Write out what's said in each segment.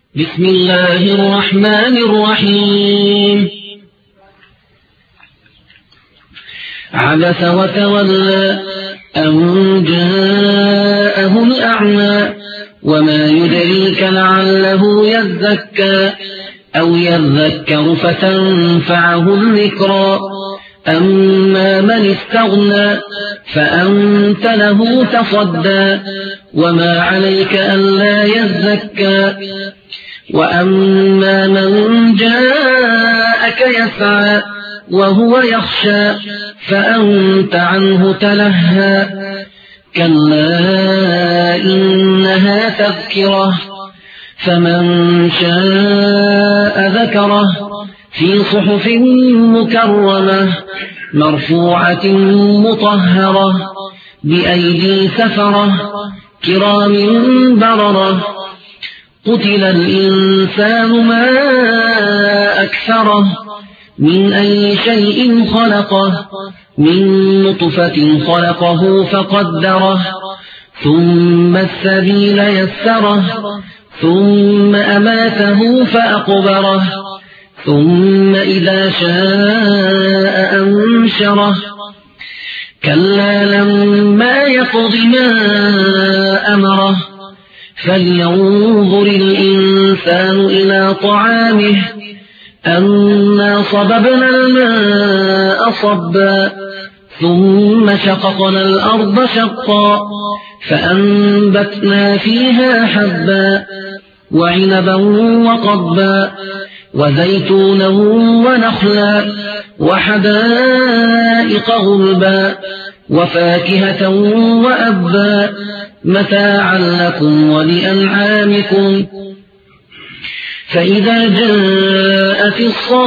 بسم الله الرحمن الرحيم عبس وتولى أن جاءه الأعمى وما يدريك لعله يزكى أو يذكر فتنفعه الذكرى أما من استغنى فأنت له تصدى وما عليك ألا يزكى وأما من جاءك يسعى وهو يخشى فأنت عنه تلهى كلا إنها تذكرة فمن شاء ذكره في صحف مكرمة مرفوعة مطهرة بأيدي سفرة كرام بررة قتل الإنسان ما أكثره من أي شيء خلقه من نطفة خلقه فقدره ثم السبيل يسره ثم أماته فأقبره ثم إذا شاء أنشره كلا لما يقض ما أمره فلينظر الإنسان إلى طعامه أنا صببنا الماء صبا ثم شققنا الأرض شقا فأنبتنا فيها حبا وعنبا وقضبا وزيتونا ونخلا وحدائق غلبا وفاكهة وأبا متاعا لكم ولأنعامكم فإذا جاءت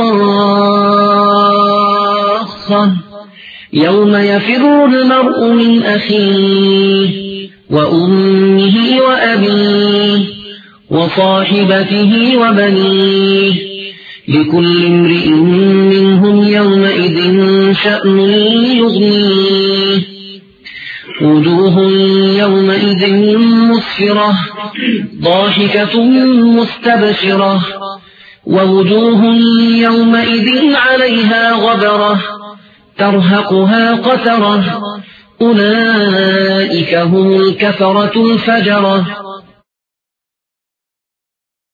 الصاخة يوم يفر المرء من أخيه وأمه وأبيه وصاحبته وبنيه لكل امرئ منهم يومئذ شأن يغنيه وجوه يومئذ مسفرة ضاحكة مستبشرة ووجوه يومئذ عليها غبرة ترهقها قترة أولئك هم الكفرة الفجرة